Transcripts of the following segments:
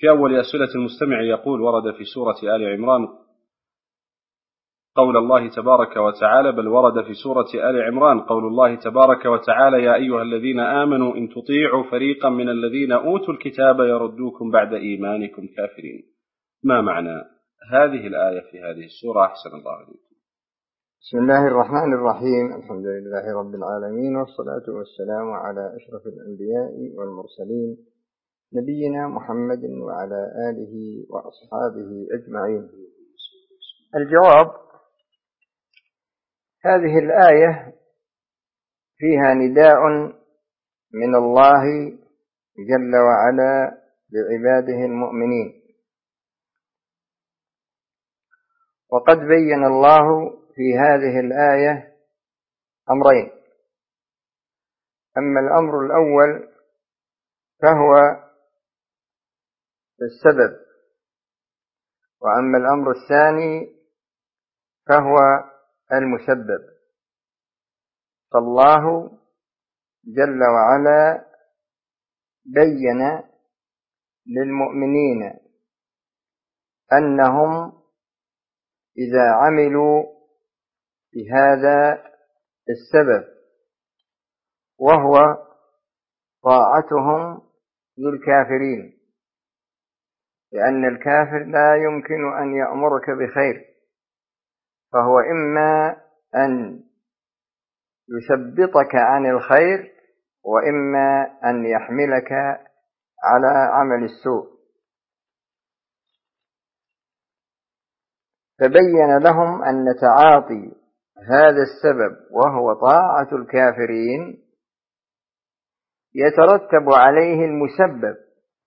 في أول أسئلة المستمع يقول: ورد في سورة آل عمران قول الله تبارك وتعالى، بل ورد في سورة آل عمران قول الله تبارك وتعالى: يا أيها الذين آمنوا إن تطيعوا فريقا من الذين أوتوا الكتاب يردوكم بعد إيمانكم كافرين. ما معنى هذه الآية في هذه السورة؟ أحسن الله عليكم. بسم الله الرحمن الرحيم. الحمد لله رب العالمين، والصلاة والسلام على أشرف الأنبياء والمرسلين، نبينا محمد وعلى آله وأصحابه أجمعين. الجواب: هذه الآية فيها نداء من الله جل وعلا لعباده المؤمنين، وقد بين الله في هذه الآية أمرين: أما الأمر الأول فهو السبب، وأما الأمر الثاني فهو المسبب. فالله جل وعلا بين للمؤمنين أنهم إذا عملوا بهذا السبب وهو طاعتهم للكافرين، لأن الكافر لا يمكن أن يأمرك بخير، فهو إما أن يثبطك عن الخير وإما أن يحملك على عمل السوء. فبين لهم أن تعاطي هذا السبب وهو طاعة الكافرين يترتب عليه المسبب،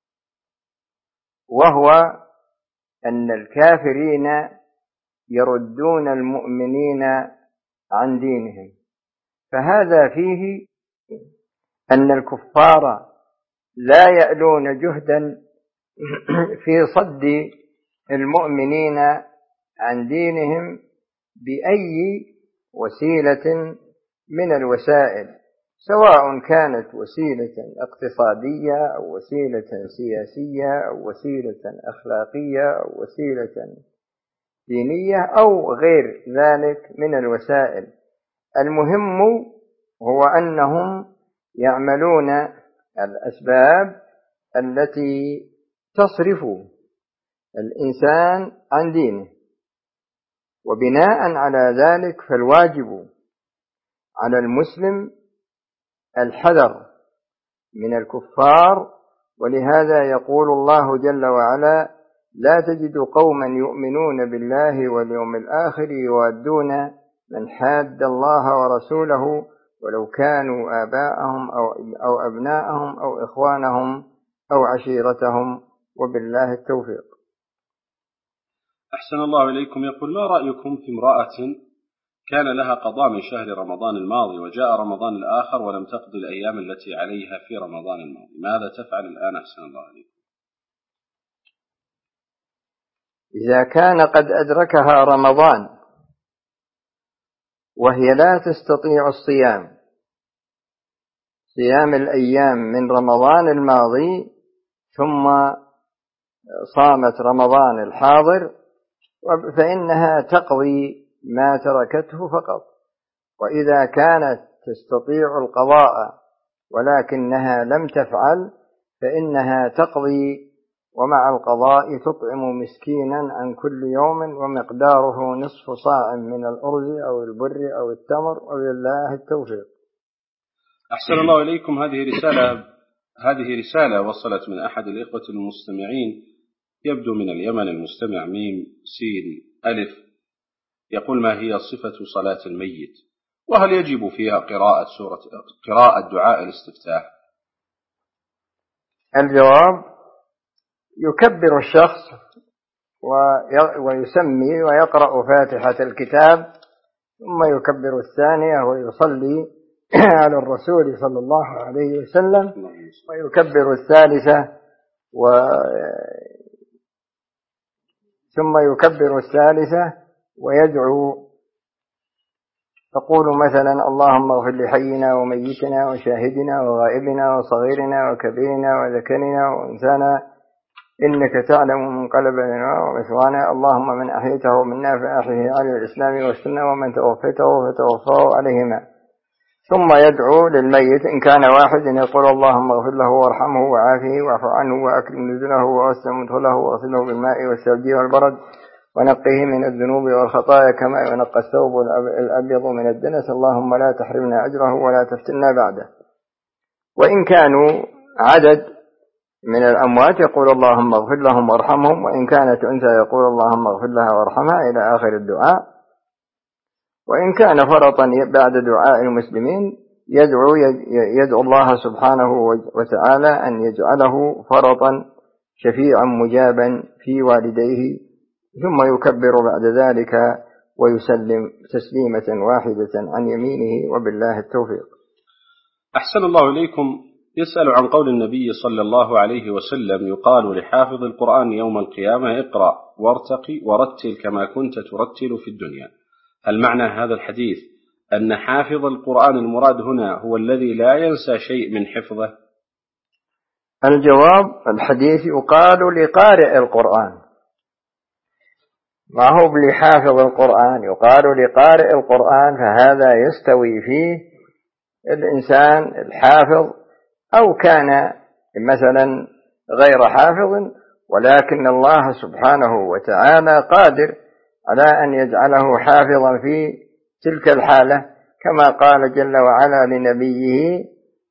وهو أن الكافرين يردون المؤمنين عن دينهم. فهذا فيه أن الكفار لا يألون جهدا في صد المؤمنين عن دينهم بأي وسيلة من الوسائل، سواء كانت وسيلة اقتصادية أو وسيلة سياسية أو وسيلة أخلاقية أو وسيلة دينية أو غير ذلك من الوسائل. المهم هو أنهم يعملون الأسباب التي تصرف الإنسان عن دينه، وبناء على ذلك فالواجب على المسلم الحذر من الكفار. ولهذا يقول الله جل وعلا: لا تجد قوما يؤمنون بالله واليوم الآخر يوادون من حاد الله ورسوله ولو كانوا آباءهم أو أبناءهم أو إخوانهم أو عشيرتهم، وبالله التوفيق. أحسن الله إليكم. يقول: ما رأيكم في امرأة كان لها قضاء من شهر رمضان الماضي وجاء رمضان الآخر ولم تقضي الأيام التي عليها في رمضان الماضي، ماذا تفعل الآن؟ أحسن الله عليكم. إذا كان قد أدركها رمضان وهي لا تستطيع صيام الأيام من رمضان الماضي، ثم صامت رمضان الحاضر، فإنها تقضي ما تركته فقط. وإذا كانت تستطيع القضاء ولكنها لم تفعل فإنها تقضي، ومع القضاء تطعم مسكينا عن كل يوم ومقداره نصف صاع من الأرز أو البر أو التمر، وبالله التوفيق. أحسن الله إليكم. هذه رسالة وصلت من أحد الإخوة المستمعين، يبدو من اليمن، المستمع ميم سين ألف، يقول: ما هي صفة صلاة الميت؟ وهل يجب فيها قراءة دعاء الاستفتاح؟ الجواب: يكبر الشخص ويسمي ويقرأ فاتحة الكتاب، ثم يكبر الثانية ويصلي على الرسول صلى الله عليه وسلم، ويكبر الثالثة ثم يكبر الثالثة ويدعو، تقول مثلا: اللهم اغفر لحينا وميتنا وشاهدنا وغائبنا وصغيرنا وكبيرنا وذكرنا وأنثانا إنك تعلم منقلبنا ومثوانا، اللهم من أحيته منا فأحيه على الإسلام والسنة، ومن توفيته فتوفاه عليهما. ثم يدعو للميت إن كان واحد يقول اللهم اغفر له وارحمه وعافه واعف عنه وأكرم نزله ووسع مدخله واغسله بالماء والثلج والبرد ونقه من الذنوب والخطايا كما ينقى الثوب الأبيض من الدنس، اللهم لا تحرمنا أجره ولا تفتنا بعده. وإن كانوا عدد من الأموات يقول اللهم اغفر لهم وارحمهم، وإن كانت أنثى يقول اللهم اغفر لها وارحمها إلى آخر الدعاء. وإن كان فرطا بعد دعاء المسلمين يدعو الله سبحانه وتعالى أن يجعله فرطا شفيعا مجابا في والديه، ثم يكبر بعد ذلك ويسلم تسليمة واحدة عن يمينه، وبالله التوفيق. أحسن الله إليكم. يسأل عن قول النبي صلى الله عليه وسلم: يقال لحافظ القرآن يوم القيامة: اقرأ وارتقي ورتل كما كنت ترتل في الدنيا. هل معنى هذا الحديث أن حافظ القرآن المراد هنا هو الذي لا ينسى شيء من حفظه؟ الجواب: الحديث يقال لقارئ القرآن، ما هو لحافظ القرآن، يقال لقارئ القرآن، فهذا يستوي فيه الإنسان الحافظ أو كان مثلا غير حافظ، ولكن الله سبحانه وتعالى قادر على أن يجعله حافظا في تلك الحالة، كما قال جل وعلا لنبيه: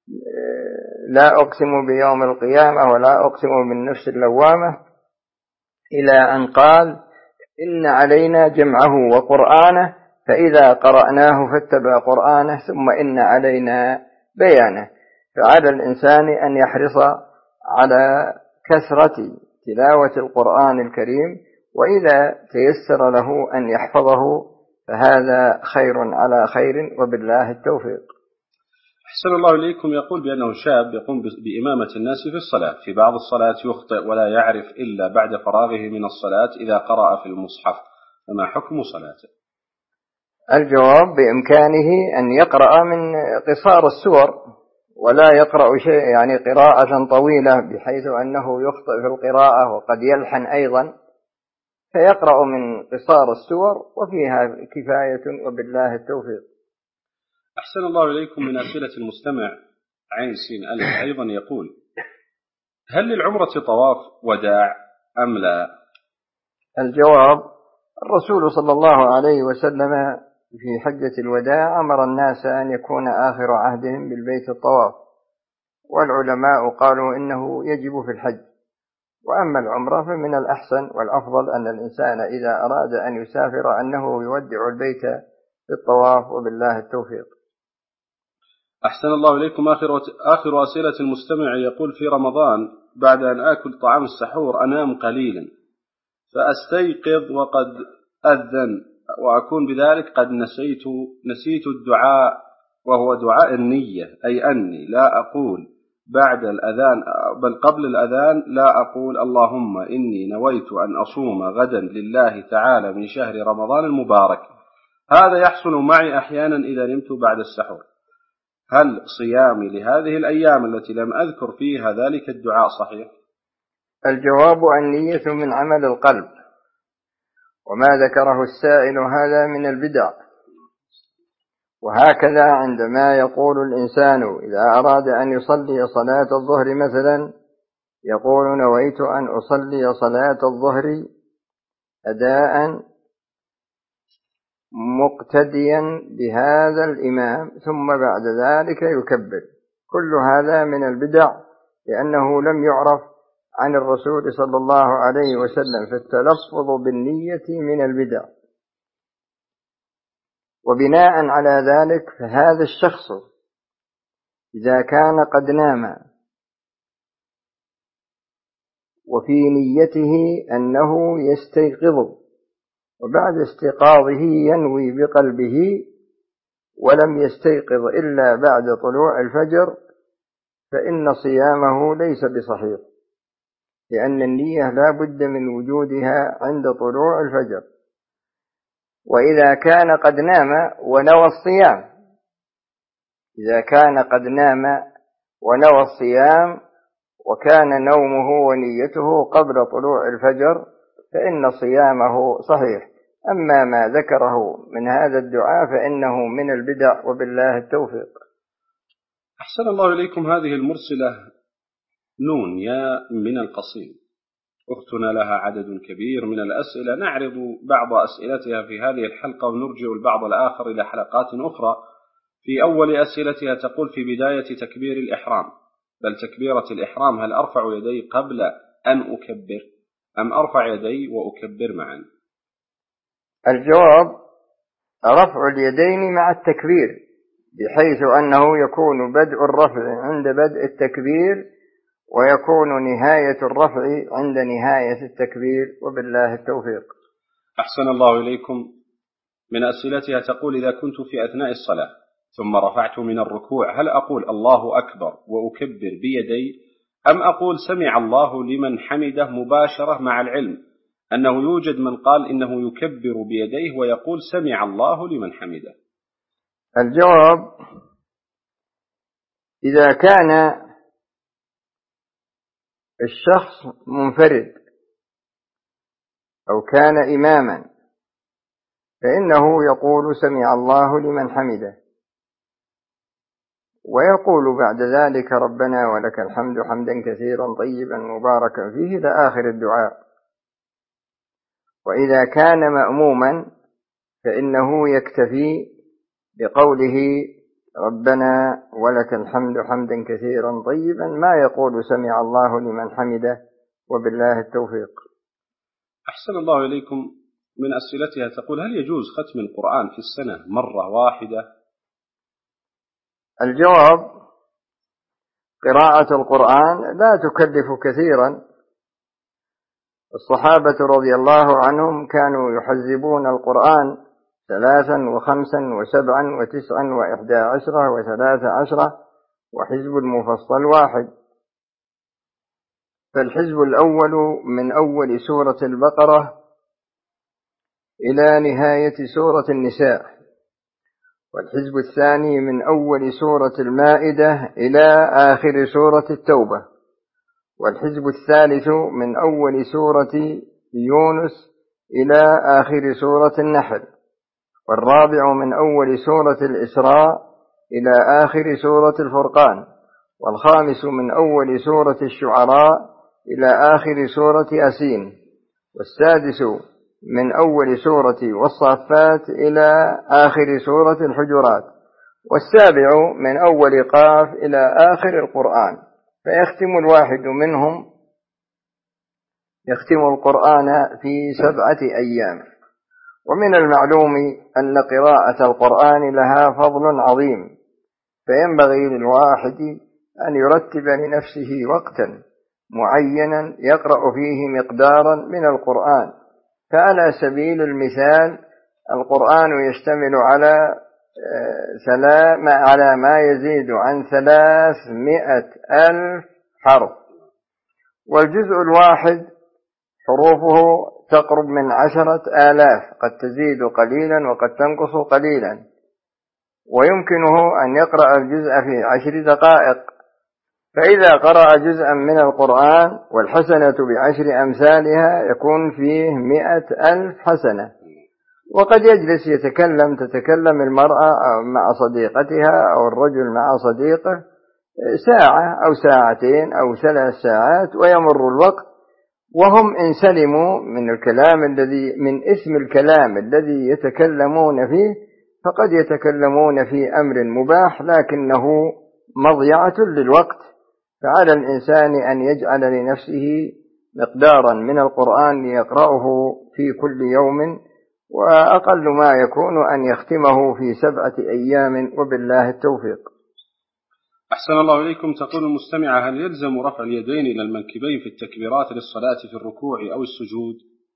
لا أقسم بيوم القيامة ولا أقسم بالنفس اللوامة، إلى أن قال: إن علينا جمعه وقرآنه فإذا قرأناه فاتبع قرآنه ثم إن علينا بيانه. فعلى الإنسان أن يحرص على كثرة تلاوة القرآن الكريم، وإذا تيسر له أن يحفظه فهذا خير على خير، وبالله التوفيق. أحسن الله إليكم. يقول بأنه شاب يقوم بإمامة الناس في الصلاة، في بعض الصلاة يخطئ ولا يعرف إلا بعد فراغه من الصلاة إذا قرأ في المصحف، فما حكم صلاته؟ الجواب: بإمكانه أن يقرأ من قصار السور، ولا يقرأ شيء يعني قراءة طويلة بحيث أنه يخطئ في القراءة وقد يلحن أيضا، فيقرأ من قصار السور وفيها كفاية، وبالله التوفيق. أحسن الله إليكم. من أسئلة المستمع عين سين ألف أيضا يقول: هل للعمرة طواف وداع أم لا؟ الجواب: الرسول صلى الله عليه وسلم في حجة الوداع أمر الناس أن يكون آخر عهدهم بالبيت الطواف، والعلماء قالوا إنه يجب في الحج. وأما العمرة فمن الأحسن والأفضل أن الإنسان إذا أراد أن يسافر أنه يودع البيت بالطواف، وبالله التوفيق. أحسن الله إليكم. آخر أسئلة المستمع يقول: في رمضان بعد أن آكل طعام السحور أنام قليلا، فأستيقظ وقد أذن، وأكون بذلك قد نسيت الدعاء، وهو دعاء النية، أي أني لا أقول بعد الأذان بل قبل الأذان لا أقول اللهم إني نويت أن أصوم غدا لله تعالى من شهر رمضان المبارك. هذا يحصل معي أحيانا إذا نمت بعد السحور. هل صيامي لهذه الأيام التي لم أذكر فيها ذلك الدعاء صحيح؟ الجواب: النية من عمل القلب، وما ذكره السائل هذا من البدع. وهكذا عندما يقول الإنسان إذا أراد أن يصلي صلاة الظهر مثلا يقول: نويت أن أصلي صلاة الظهر أداء مقتديا بهذا الإمام، ثم بعد ذلك يكبر. كل هذا من البدع، لأنه لم يعرف عن الرسول صلى الله عليه وسلم، فالتلفظ بالنية من البدع. وبناء على ذلك فهذا الشخص إذا كان قد نام وفي نيته أنه يستيقظ، وبعد استيقاظه ينوي بقلبه ولم يستيقظ إلا بعد طلوع الفجر، فإن صيامه ليس بصحيح، لأن النية لا بد من وجودها عند طلوع الفجر. وإذا كان قد نام ونوى الصيام، إذا كان قد نام ونوى الصيام وكان نومه ونيته قبل طلوع الفجر فإن صيامه صحيح. أما ما ذكره من هذا الدعاء فإنه من البدع، وبالله التوفيق. أحسن الله إليكم. هذه المرسلة نون يا من القصيم، أختنا لها عدد كبير من الأسئلة، نعرض بعض أسئلتها في هذه الحلقة ونرجع البعض الآخر إلى حلقات أخرى. في أول أسئلتها تقول: في بداية تكبير الإحرام بل تكبيرة الإحرام هل أرفع يدي قبل أن أكبر أم أرفع يدي وأكبر معا؟ الجواب: رفع اليدين مع التكبير، بحيث أنه يكون بدء الرفع عند بدء التكبير ويكون نهاية الرفع عند نهاية التكبير، وبالله التوفيق. أحسن الله إليكم. من أسئلتها تقول: إذا كنت في أثناء الصلاة ثم رفعت من الركوع هل أقول الله أكبر وأكبر بيدي أم أقول سمع الله لمن حمده مباشرة، مع العلم أنه يوجد من قال إنه يكبر بيديه ويقول سمع الله لمن حمده؟ الجواب: إذا كان الشخص منفرد أو كان إماما فإنه يقول سمع الله لمن حمده، ويقول بعد ذلك ربنا ولك الحمد حمدا كثيرا طيبا مباركا فيه إلى آخر الدعاء. وإذا كان مأموما فإنه يكتفي بقوله ربنا ولك الحمد حمدا كثيرا طيبا، ما يقول سمع الله لمن حمده، وبالله التوفيق. أحسن الله إليكم. من أسئلتها تقول: هل يجوز ختم القرآن في السنة مرة واحدة؟ الجواب: قراءة القرآن لا تكلف كثيرا. الصحابة رضي الله عنهم كانوا يحزبون القرآن 3 و5 و7 و9 و11 و13، وحزب المفصل 1. فالحزب الأول من أول سورة البقرة إلى نهاية سورة النساء، والحزب الثاني من أول سورة المائدة إلى آخر سورة التوبة، والحزب الثالث من أول سورة يونس إلى آخر سورة النحل، والرابع من أول سورة الإسراء إلى آخر سورة الفرقان، والخامس من أول سورة الشعراء إلى آخر سورة ياسين، والسادس من أول سورة والصافات إلى آخر سورة الحجرات، والسابع من أول قاف إلى آخر القرآن. فيختم الواحد منهم يختم القرآن في 7 أيام. ومن المعلوم أن قراءة القرآن لها فضل عظيم، فينبغي للواحد أن يرتب لنفسه وقتا معينا يقرأ فيه مقدارا من القرآن. فعلى سبيل المثال القرآن يشتمل على ما يزيد عن 300,000 حرف، والجزء الواحد حروفه تقرب من 10,000، قد تزيد قليلا وقد تنقص قليلا، ويمكنه أن يقرأ الجزء في 10 دقائق. فإذا قرأ جزءا من القرآن والحسنة ب10 أمثالها يكون فيه 100,000 حسنة. وقد يجلس تتكلم المرأة مع صديقتها أو الرجل مع صديقه 1 ساعة أو 2 ساعتين أو 3 ساعات، ويمر الوقت وهم إن سلموا من إثم الكلام الذي يتكلمون فيه، فقد يتكلمون في أمر مباح لكنه مضيعة للوقت. فعلى الإنسان أن يجعل لنفسه مقدارا من القرآن يقرأه في كل يوم، وأقل ما يكون أن يختمه في 7 أيام، وبالله التوفيق. أحسن الله إليكم. تقول المستمعة: هل يلزم رفع اليدين إلى المنكبين في التكبيرات للصلاة في الركوع أو السجود؟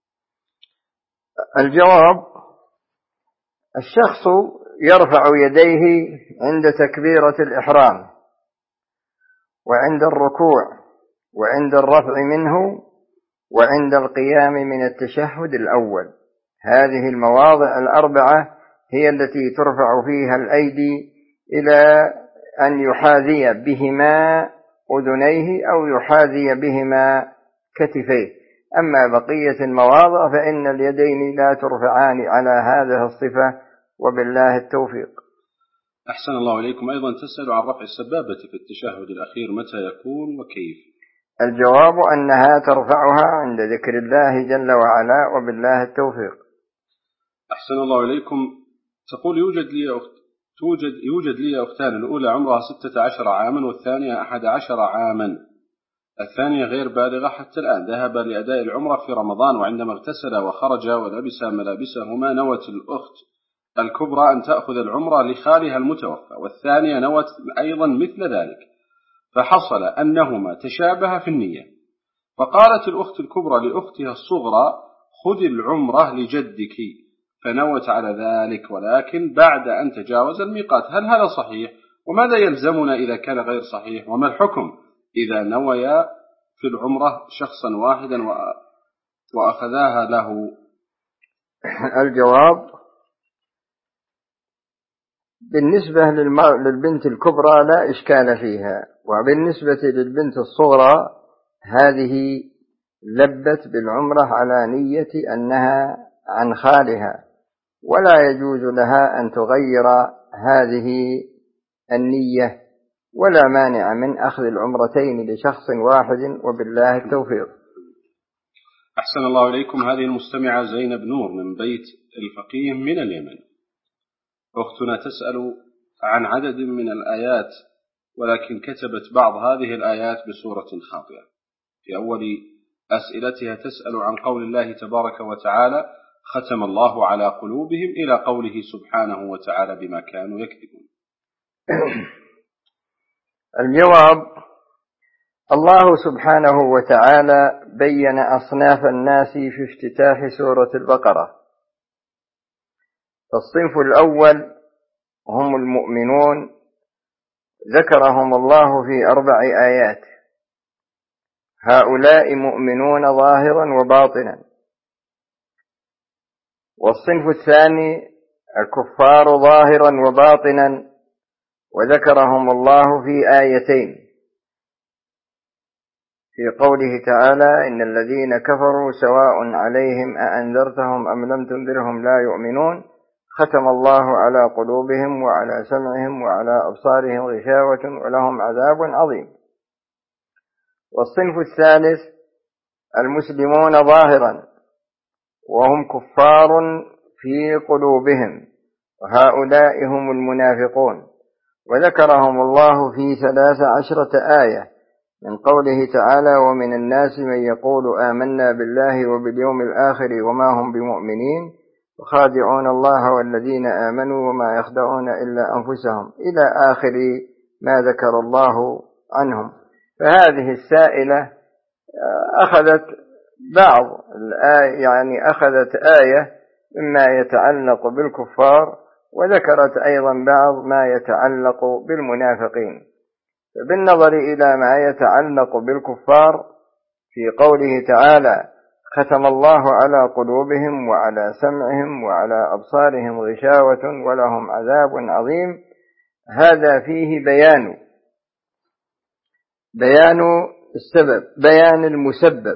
الجواب: الشخص يرفع يديه عند تكبيرة الإحرام وعند الركوع وعند الرفع منه وعند القيام من التشهد الأول. هذه المواضع 4 هي التي ترفع فيها الأيدي إلى أن يحاذي بهما أذنيه أو يحاذي بهما كتفيه. أما بقية المواضع فإن اليدين لا ترفعان على هذه الصفة، وبالله التوفيق. أحسن الله إليكم. أيضا تسأل عن رفع السبابة في التشهد الأخير، متى يكون وكيف؟ الجواب أنها ترفعها عند ذكر الله جل وعلا، وبالله التوفيق. أحسن الله إليكم. تقول يوجد لي أختان، الأولى عمرها 16 عاما والثانية 11 عاما. الثانية غير بالغة حتى الآن. ذهب لأداء العمرة في رمضان، وعندما اغتسل وخرج ولبس ملابسهما نوت الأخت الكبرى أن تأخذ العمرة لخالها المتوفى، والثانية نوت أيضا مثل ذلك، فحصل أنهما تشابه في النية. فقالت الأخت الكبرى لأختها الصغرى خذ العمرة لجدك، فنوت على ذلك، ولكن بعد أن تجاوز الميقات. هل هذا صحيح؟ وماذا يلزمنا إذا كان غير صحيح؟ وما الحكم إذا نويا في العمرة شخصا واحدا وأخذاها له؟ الجواب: بالنسبة للبنت الكبرى لا إشكال فيها، وبالنسبة للبنت الصغرى هذه لبت بالعمرة على نية أنها عن خالها، ولا يجوز لها أن تغير هذه النية، ولا مانع من أخذ العمرتين لشخص واحد، وبالله التوفيق. أحسن الله إليكم. هذه المستمعة زينب نور من بيت الفقيه من اليمن. أختنا تسأل عن عدد من الآيات، ولكن كتبت بعض هذه الآيات بصورة خاطئة. في أول أسئلتها تسأل عن قول الله تبارك وتعالى ختم الله على قلوبهم إلى قوله سبحانه وتعالى بما كانوا يكذبون. الجواب: الله سبحانه وتعالى بين أصناف الناس في افتتاح سورة البقرة. الصنف الأول هم المؤمنون، ذكرهم الله في 4 آيات. هؤلاء مؤمنون ظاهرا وباطنا. والصنف الثاني الكفار ظاهرا وباطنا، وذكرهم الله في آيتين، في قوله تعالى إن الذين كفروا سواء عليهم أأنذرتهم أم لم تنذرهم لا يؤمنون ختم الله على قلوبهم وعلى سمعهم وعلى أبصارهم غشاوة ولهم عذاب عظيم. والصنف الثالث المسلمون ظاهرا وهم كفار في قلوبهم، وهؤلاء هم المنافقون، وذكرهم الله في 13 آية من قوله تعالى ومن الناس من يقول آمنا بالله وباليوم الآخر وما هم بمؤمنين وخادعون الله والذين آمنوا وما يخدعون إلا أنفسهم، إلى آخر ما ذكر الله عنهم. فهذه السائلة أخذت بعض الآية، يعني أخذت آية مما يتعلق بالكفار، وذكرت أيضا بعض ما يتعلق بالمنافقين. فبالنظر إلى ما يتعلق بالكفار في قوله تعالى ختم الله على قلوبهم وعلى سمعهم وعلى أبصارهم غشاوة ولهم عذاب عظيم، هذا فيه بيان السبب، بيان المسبب،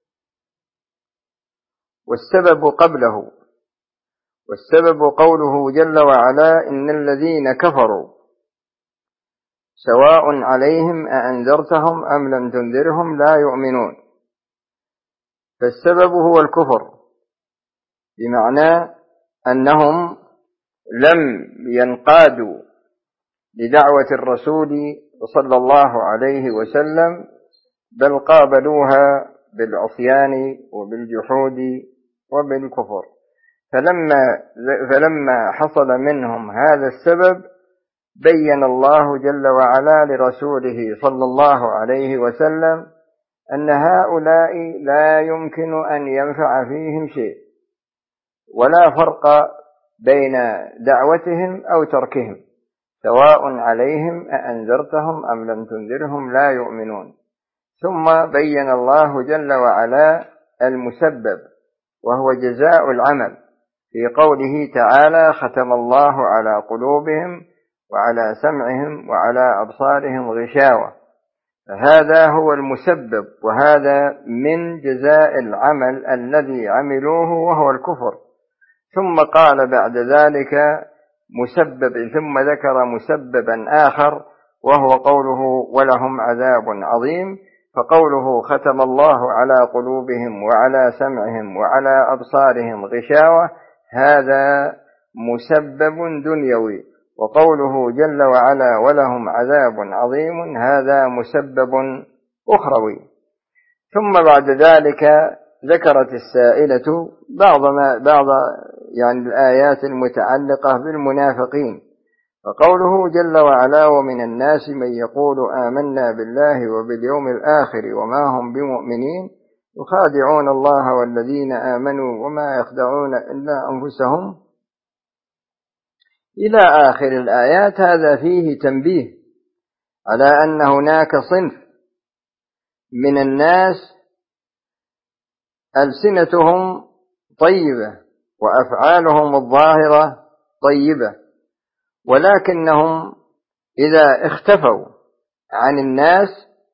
والسبب قبله. والسبب قوله جل وعلا إن الذين كفروا سواء عليهم أأنذرتهم أم لم تنذرهم لا يؤمنون. فالسبب هو الكفر، بمعنى أنهم لم ينقادوا لدعوة الرسول صلى الله عليه وسلم، بل قابلوها بالعصيان وبالجحود وبالكفر. فلما حصل منهم هذا السبب بين الله جل وعلا لرسوله صلى الله عليه وسلم أن هؤلاء لا يمكن أن ينفع فيهم شيء، ولا فرق بين دعوتهم أو تركهم، سواء عليهم أأنذرتهم أم لم تنذرهم لا يؤمنون. ثم بين الله جل وعلا المسبب، وهو جزاء العمل، في قوله تعالى ختم الله على قلوبهم وعلى سمعهم وعلى أبصارهم غشاوة. هذا هو المسبب، وهذا من جزاء العمل الذي عملوه وهو الكفر. ثم قال بعد ذلك ثم ذكر مسببا آخر وهو قوله ولهم عذاب عظيم. فقوله ختم الله على قلوبهم وعلى سمعهم وعلى أبصارهم غشاوة، هذا مسبب دنيوي. وقوله جل وعلا ولهم عذاب عظيم، هذا مسبب أخروي. ثم بعد ذلك ذكرت السائلة بعض الآيات المتعلقة بالمنافقين. فقوله جل وعلا ومن الناس من يقول آمنا بالله وباليوم الآخر وما هم بمؤمنين يخادعون الله والذين آمنوا وما يخدعون إلا أنفسهم إلى آخر الآيات. هذا فيه تنبيه على أن هناك صنف من الناس ألسنتهم طيبة وأفعالهم الظاهرة طيبة، ولكنهم إذا اختفوا عن الناس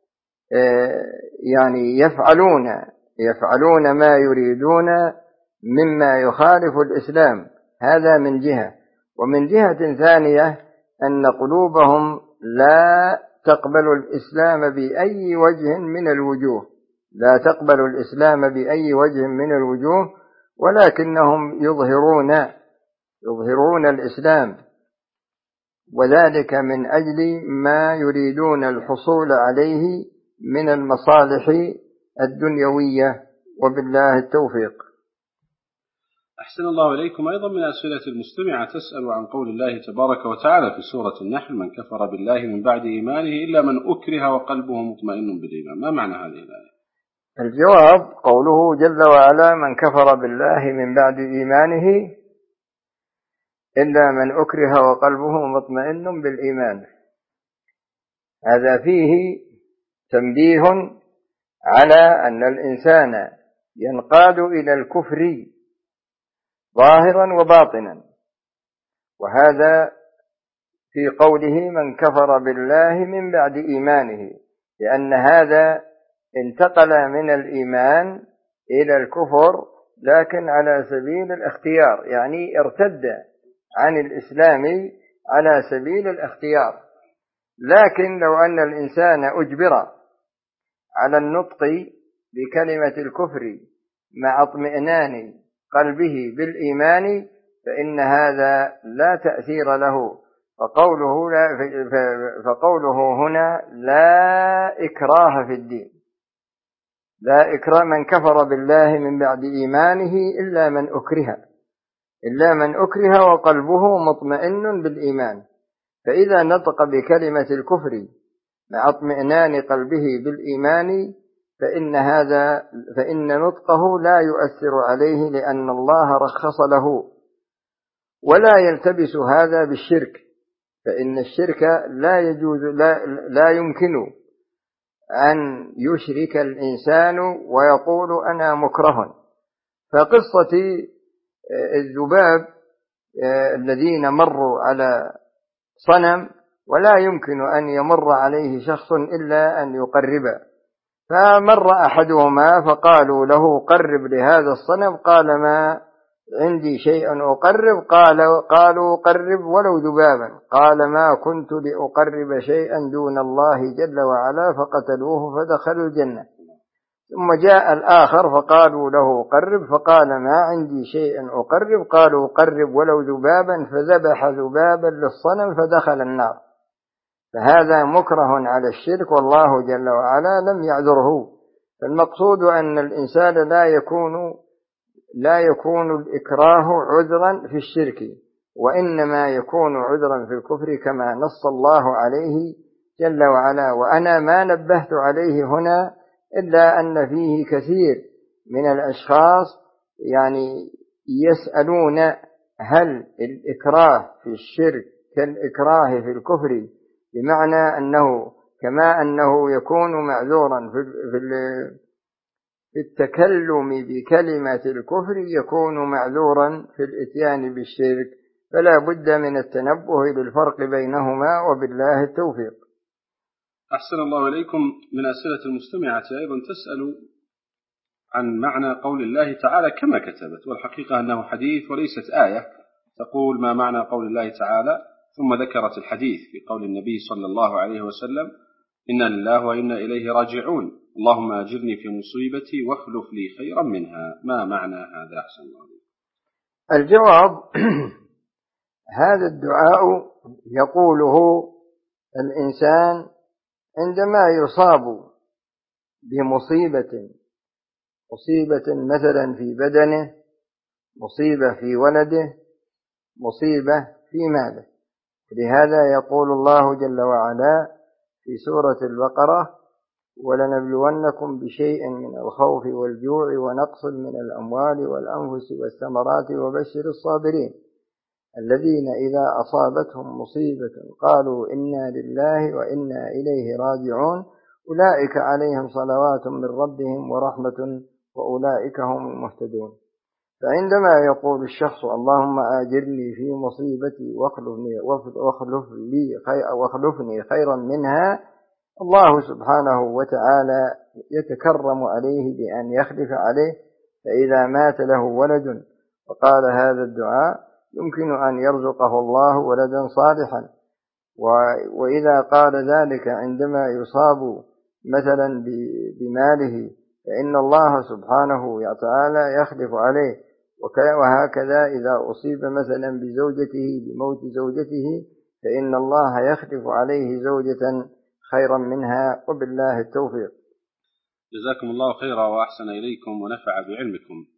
يفعلون ما يريدون مما يخالف الإسلام. هذا من جهة. ومن جهة ثانية أن قلوبهم لا تقبل الإسلام بأي وجه من الوجوه، ولكنهم يظهرون الإسلام، وذلك من أجل ما يريدون الحصول عليه من المصالح الدنيوية، وبالله التوفيق. أحسن الله إليكم. أيضا من أسئلة المستمعة تسأل عن قول الله تبارك وتعالى في سورة النحل من كفر بالله من بعد إيمانه إلا من أكره وقلبه مطمئن بالإيمان. ما معنى هذه الآية؟ الجواب قوله جل وعلا من كفر بالله من بعد إيمانه إلا من أكره وقلبه مطمئن بالإيمان. هذا فيه تنبيه على أن الإنسان ينقاد إلى الكفر ظاهرا وباطنا، وهذا في قوله من كفر بالله من بعد إيمانه، لأن هذا انتقل من الإيمان إلى الكفر لكن على سبيل الاختيار، يعني ارتد عن الإسلام على سبيل الاختيار. لكن لو أن الإنسان أجبر على النطق بكلمة الكفر مع اطمئنان قلبه بالإيمان فإن هذا لا تأثير له. فقوله هنا لا إكراه في الدين، لا إكراه من كفر بالله من بعد إيمانه إلا من أكره وقلبه مطمئن بالإيمان. فإذا نطق بكلمة الكفر مع اطمئنان قلبه بالإيمان فإن نطقه لا يؤثر عليه، لأن الله رخص له. ولا يلتبس هذا بالشرك، فإن الشرك لا يمكن أن يشرك الإنسان ويقول أنا مكره. فقصة الذباب الذين مروا على صنم ولا يمكن أن يمر عليه شخص إلا أن يقرب، فمر أحدهما فقالوا له قرب لهذا الصنم، قال ما عندي شيء أقرب. قالوا قرب ولو ذبابا، قال ما كنت لأقرب شيئا دون الله جل وعلا، فقتلوه فدخلوا الجنة. ثم جاء الآخر فقالوا له قرب، فقال ما عندي شيء أقرب، قالوا قرب ولو ذبابا، فذبح ذبابا للصنم فدخل النار. فهذا مكره على الشرك، والله جل وعلا لم يعذره. فالمقصود أن الإنسان لا يكون الإكراه عذرا في الشرك، وإنما يكون عذرا في الكفر كما نص الله عليه جل وعلا. وأنا ما نبهت عليه هنا إلا أن فيه كثير من الأشخاص يسألون هل الإكراه في الشرك كالإكراه في الكفر، بمعنى أنه كما أنه يكون معذورا في التكلم بكلمة الكفر يكون معذورا في الإتيان بالشرك. فلا بد من التنبه للفرق بينهما، وبالله التوفيق. أحسن الله إليكم. من أسئلة المستمعة أيضا تسأل عن معنى قول الله تعالى كما كتبت، والحقيقة أنه حديث وليست آية. تقول: ما معنى قول الله تعالى؟ ثم ذكرت الحديث في قول النبي صلى الله عليه وسلم: إنا لله وإنا إليه راجعون، اللهم أجرني في مصيبتي واخلف لي خيرا منها. ما معنى هذا أحسن الله إليكم؟ الجواب: هذا الدعاء يقوله الإنسان عندما يصاب بمصيبة مثلا في بدنه، مصيبة في ولده، مصيبة في ماله. لهذا يقول الله جل وعلا في سورة البقرة: ولنبلونكم بشيء من الخوف والجوع ونقص من الأموال والأنفس والثمرات وبشر الصابرين الذين إذا أصابتهم مصيبة قالوا إنا لله وإنا إليه راجعون أولئك عليهم صلوات من ربهم ورحمة وأولئك هم المهتدون. فعندما يقول الشخص: اللهم آجرني في مصيبتي واخلفني خيرا منها، الله سبحانه وتعالى يتكرم عليه بأن يخلف عليه. فإذا مات له ولد وقال هذا الدعاء يمكن أن يرزقه الله ولدا صالحا. وإذا قال ذلك عندما يصاب مثلا بماله فإن الله سبحانه وتعالى يخلف عليه. وهكذا إذا أصيب مثلا بموت زوجته فإن الله يخلف عليه زوجة خيرا منها، وبالله التوفيق. جزاكم الله خيرا وأحسن إليكم ونفع بعلمكم.